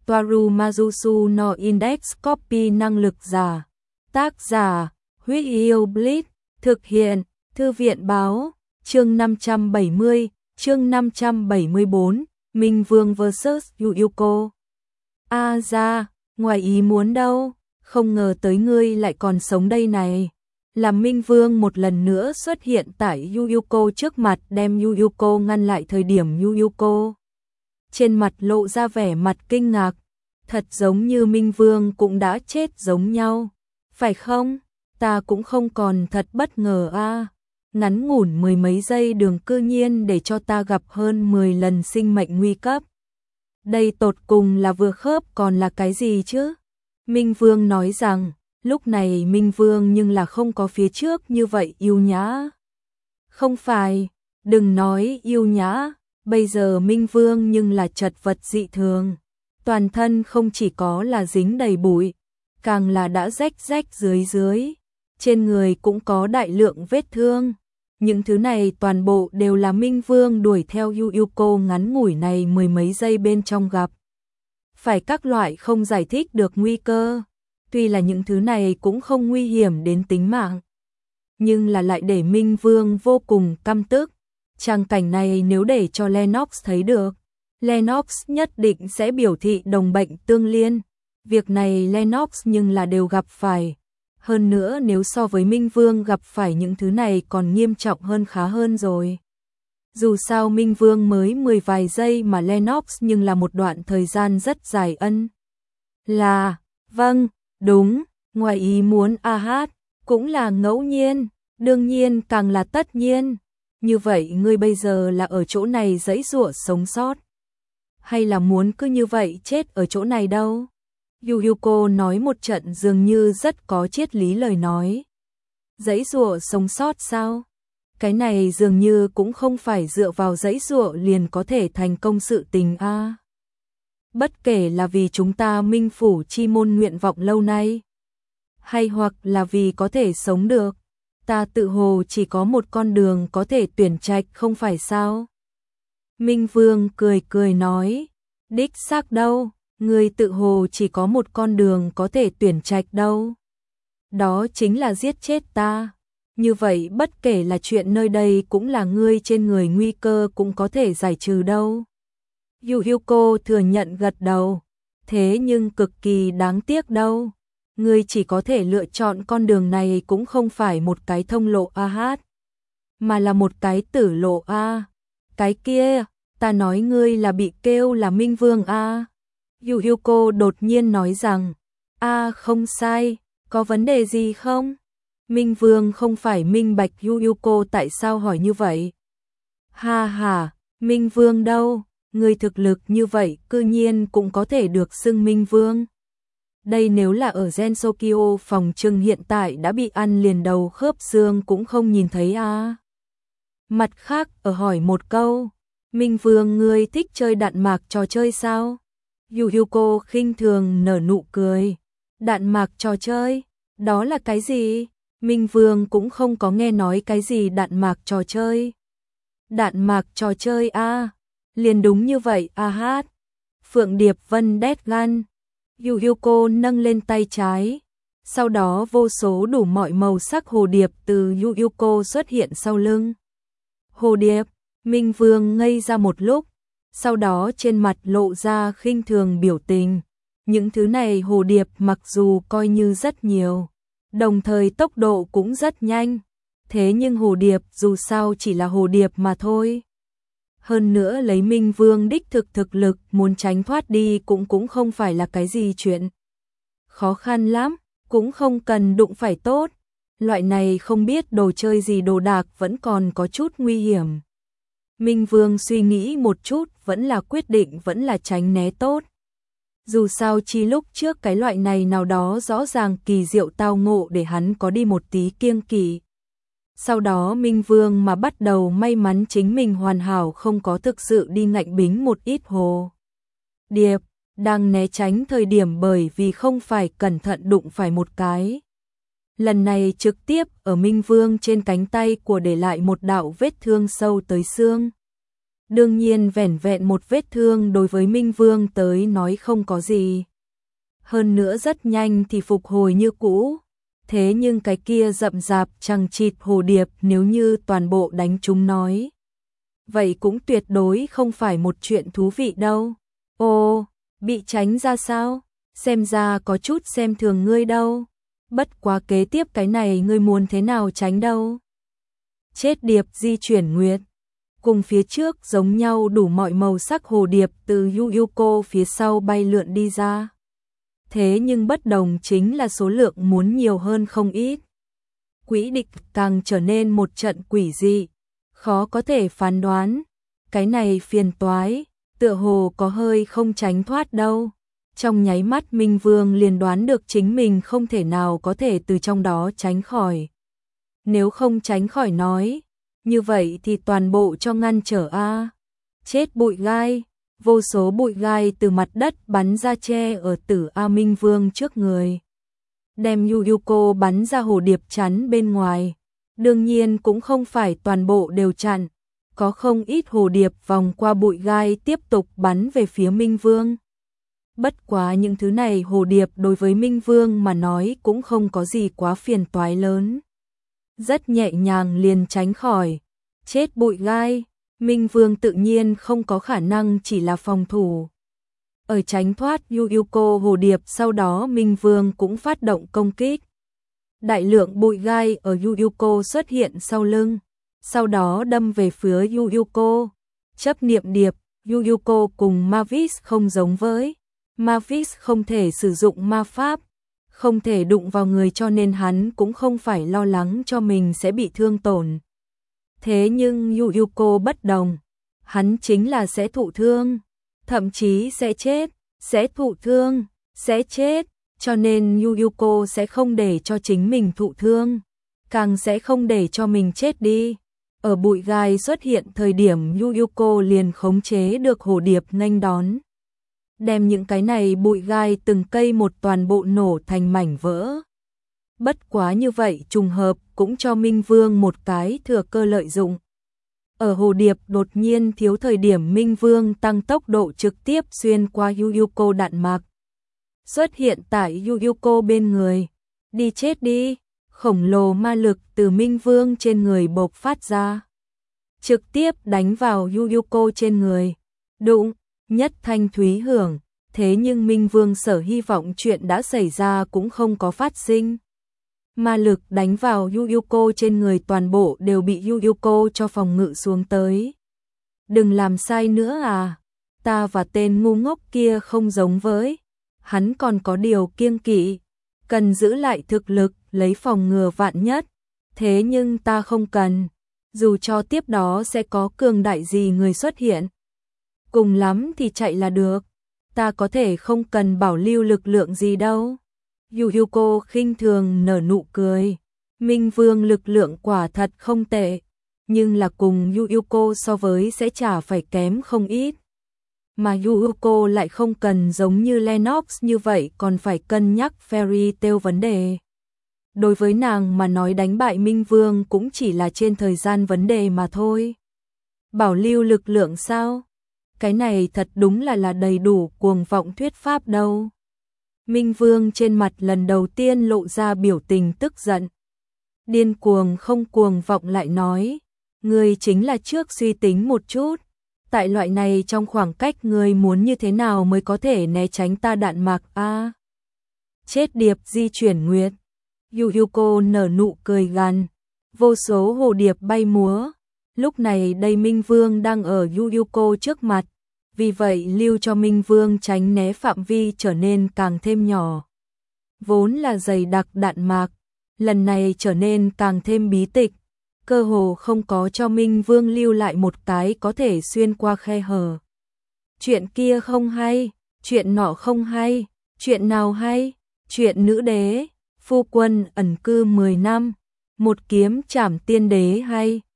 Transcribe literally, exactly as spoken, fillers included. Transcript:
Toaru Majusu no Index Copy năng lực giả. Tác giả, Huyết Yêu Bleach, thực hiện, Thư viện báo, chương năm trăm bảy mươi, chương năm trăm bảy mươi tư, Minh Vương versus Yuyuko. A ra, ngoài ý muốn đâu, không ngờ tới ngươi lại còn sống đây này. Làm Minh Vương một lần nữa xuất hiện tại Yuyuko trước mặt, đem Yuyuko ngăn lại thời điểm Yuyuko trên mặt lộ ra vẻ mặt kinh ngạc, thật giống như Minh Vương cũng đã chết giống nhau, phải không? Ta cũng không còn thật bất ngờ a. À. Ngắn ngủn mười mấy giây đường cư nhiên để cho ta gặp hơn mười lần sinh mệnh nguy cấp. Đây tột cùng là vừa khớp còn là cái gì chứ? Minh Vương nói rằng, lúc này Minh Vương nhưng là không có phía trước như vậy yêu nhã. Không phải, đừng nói yêu nhã, bây giờ Minh Vương nhưng là chật vật dị thường. Toàn thân không chỉ có là dính đầy bụi, càng là đã rách rách dưới dưới. Trên người cũng có đại lượng vết thương. Những thứ này toàn bộ đều là Minh Vương đuổi theo Yuyuko ngắn ngủi này mười mấy giây bên trong gặp. Phải các loại không giải thích được nguy cơ. Tuy là những thứ này cũng không nguy hiểm đến tính mạng, nhưng là lại để Minh Vương vô cùng căm tức. Trang cảnh này nếu để cho Lennox thấy được, Lennox nhất định sẽ biểu thị đồng bệnh tương liên. Việc này Lennox nhưng là đều gặp phải. Hơn nữa nếu so với Minh Vương gặp phải những thứ này còn nghiêm trọng hơn khá hơn rồi. Dù sao Minh Vương mới mười vài giây mà Lennox nhưng là một đoạn thời gian rất dài ân. Là, vâng, đúng, ngoài ý muốn a hát, cũng là ngẫu nhiên, đương nhiên càng là tất nhiên. Như vậy ngươi bây giờ là ở chỗ này giãy giụa sống sót, hay là muốn cứ như vậy chết ở chỗ này đâu? Yuyuko nói một trận dường như rất có triết lý lời nói. Giãy giụa sống sót sao? Cái này dường như cũng không phải dựa vào giãy giụa liền có thể thành công sự tình a. À. Bất kể là vì chúng ta Minh phủ chi môn nguyện vọng lâu nay, hay hoặc là vì có thể sống được, ta tự hồ chỉ có một con đường có thể tuyển trạch không phải sao? Minh Vương cười cười nói, đích xác đâu, người tự hồ chỉ có một con đường có thể tuyển trạch đâu. Đó chính là giết chết ta. Như vậy bất kể là chuyện nơi đây cũng là ngươi trên người nguy cơ cũng có thể giải trừ đâu. Yuyuko thừa nhận gật đầu, thế nhưng cực kỳ đáng tiếc đâu. Ngươi chỉ có thể lựa chọn con đường này cũng không phải một cái thông lộ a hát, mà là một cái tử lộ a. Cái kia, ta nói ngươi là bị kêu là Minh Vương a. Yuyuko đột nhiên nói rằng, a không sai, có vấn đề gì không? Minh Vương không phải minh bạch Yuyuko tại sao hỏi như vậy. Ha ha, Minh Vương đâu, người thực lực như vậy cư nhiên cũng có thể được xưng Minh Vương. Đây nếu là ở Gensokyo phòng trừng hiện tại đã bị ăn liền đầu khớp xương cũng không nhìn thấy a. À. Mặt khác ở hỏi một câu, Minh Vương ngươi thích chơi đạn mạc trò chơi sao? Yuyuko khinh thường nở nụ cười. Đạn mạc trò chơi, đó là cái gì? Minh Vương cũng không có nghe nói cái gì đạn mạc trò chơi. Đạn mạc trò chơi a, à. Liền đúng như vậy a hát. Phượng Điệp Vân Đét Gan. Yuyuko nâng lên tay trái, sau đó vô số đủ mọi màu sắc hồ điệp từ Yuyuko xuất hiện sau lưng. Hồ điệp, Minh Vương ngây ra một lúc, sau đó trên mặt lộ ra khinh thường biểu tình. Những thứ này hồ điệp mặc dù coi như rất nhiều, đồng thời tốc độ cũng rất nhanh, thế nhưng hồ điệp dù sao chỉ là hồ điệp mà thôi. Hơn nữa lấy Minh Vương đích thực thực lực muốn tránh thoát đi cũng cũng không phải là cái gì chuyện khó khăn lắm, cũng không cần đụng phải tốt. Loại này không biết đồ chơi gì đồ đạc vẫn còn có chút nguy hiểm. Minh Vương suy nghĩ một chút vẫn là quyết định vẫn là tránh né tốt. Dù sao chi lúc trước cái loại này nào đó rõ ràng kỳ diệu tao ngộ để hắn có đi một tí kiêng kỵ. Sau đó Minh Vương mà bắt đầu may mắn chính mình hoàn hảo không có thực sự đi ngạnh bính một ít hồ điệp, đang né tránh thời điểm bởi vì không phải cẩn thận đụng phải một cái. Lần này trực tiếp ở Minh Vương trên cánh tay của để lại một đạo vết thương sâu tới xương. Đương nhiên vẻn vẹn một vết thương đối với Minh Vương tới nói không có gì. Hơn nữa rất nhanh thì phục hồi như cũ. Thế nhưng cái kia rậm rạp chằng chịt hồ điệp nếu như toàn bộ đánh chúng nói. Vậy cũng tuyệt đối không phải một chuyện thú vị đâu. Ồ, bị tránh ra sao? Xem ra có chút xem thường ngươi đâu. Bất quá kế tiếp cái này ngươi muốn thế nào tránh đâu. Chết điệp di chuyển nguyệt. Cùng phía trước giống nhau đủ mọi màu sắc hồ điệp từ Yu Yuko phía sau bay lượn đi ra. Thế nhưng bất đồng chính là số lượng muốn nhiều hơn không ít. Quỹ địch càng trở nên một trận quỷ dị, khó có thể phán đoán. Cái này phiền toái, tựa hồ có hơi không tránh thoát đâu. Trong nháy mắt Minh Vương liền đoán được chính mình không thể nào có thể từ trong đó tránh khỏi. Nếu không tránh khỏi nói, như vậy thì toàn bộ cho ngăn trở a. Chết bụi gai, vô số bụi gai từ mặt đất bắn ra che ở Tử A Minh Vương trước người. Đem Yu Yuko bắn ra hồ điệp chắn bên ngoài. Đương nhiên cũng không phải toàn bộ đều chặn, có không ít hồ điệp vòng qua bụi gai tiếp tục bắn về phía Minh Vương. Bất quá những thứ này hồ điệp đối với Minh Vương mà nói cũng không có gì quá phiền toái lớn. Rất nhẹ nhàng liền tránh khỏi. Chết bụi gai, Minh Vương tự nhiên không có khả năng chỉ là phòng thủ. Ở tránh thoát Yu Yuko hồ điệp sau đó Minh Vương cũng phát động công kích. Đại lượng bụi gai ở Yu Yuko xuất hiện sau lưng, sau đó đâm về phía Yu Yuko. Chấp niệm điệp, Yu Yuko cùng Mavis không giống với. Mavis không thể sử dụng ma pháp, không thể đụng vào người cho nên hắn cũng không phải lo lắng cho mình sẽ bị thương tổn. Thế nhưng Yu Yuko bất đồng, hắn chính là sẽ thụ thương, thậm chí sẽ chết, sẽ thụ thương, sẽ chết, cho nên Yu Yuko sẽ không để cho chính mình thụ thương, càng sẽ không để cho mình chết đi. Ở bụi gai xuất hiện thời điểm Yu Yuko liền khống chế được hồ điệp nghênh đón. Đem những cái này bụi gai từng cây một toàn bộ nổ thành mảnh vỡ. Bất quá như vậy trùng hợp cũng cho Minh Vương một cái thừa cơ lợi dụng. Ở hồ điệp đột nhiên thiếu thời điểm Minh Vương tăng tốc độ trực tiếp xuyên qua Yu Yuko đạn mạc. Xuất hiện tại Yu Yuko bên người. Đi chết đi, khổng lồ ma lực từ Minh Vương trên người bộc phát ra. Trực tiếp đánh vào Yu Yuko trên người. Đụng, nhất thanh thúy hưởng. Thế nhưng Minh Vương sở hy vọng chuyện đã xảy ra cũng không có phát sinh. Ma lực đánh vào Yu Yuko trên người toàn bộ đều bị Yu Yuko cho phòng ngự xuống tới. Đừng làm sai nữa à, ta và tên ngu ngốc kia không giống với. Hắn còn có điều kiêng kỵ, cần giữ lại thực lực, lấy phòng ngừa vạn nhất. Thế nhưng ta không cần, dù cho tiếp đó sẽ có cường đại gì người xuất hiện. Cùng lắm thì chạy là được, ta có thể không cần bảo lưu lực lượng gì đâu. Yu Yuko khinh thường nở nụ cười. Minh Vương lực lượng quả thật không tệ, nhưng là cùng Yu Yuko so với sẽ chả phải kém không ít. Mà Yu Yuko lại không cần giống như Lennox như vậy còn phải cân nhắc fairy tale vấn đề. Đối với nàng mà nói đánh bại Minh Vương cũng chỉ là trên thời gian vấn đề mà thôi. Bảo lưu lực lượng sao? Cái này thật đúng là là đầy đủ cuồng vọng thuyết pháp đâu. Minh Vương trên mặt lần đầu tiên lộ ra biểu tình tức giận. Điên cuồng không cuồng vọng lại nói, ngươi chính là trước suy tính một chút. Tại loại này trong khoảng cách ngươi muốn như thế nào mới có thể né tránh ta đạn mạc a? À, chết điệp di chuyển nguyệt. Yu Yuko nở nụ cười gằn, vô số hồ điệp bay múa. Lúc này đây Minh Vương đang ở Yu Yuko trước mặt, vì vậy lưu cho Minh Vương tránh né phạm vi trở nên càng thêm nhỏ. Vốn là dày đặc đạn mạc, lần này trở nên càng thêm bí tịch, cơ hồ không có cho Minh Vương lưu lại một cái có thể xuyên qua khe hở. Chuyện kia không hay, chuyện nọ không hay, chuyện nào hay, chuyện nữ đế, phu quân ẩn cư mười năm, một kiếm trảm tiên đế hay.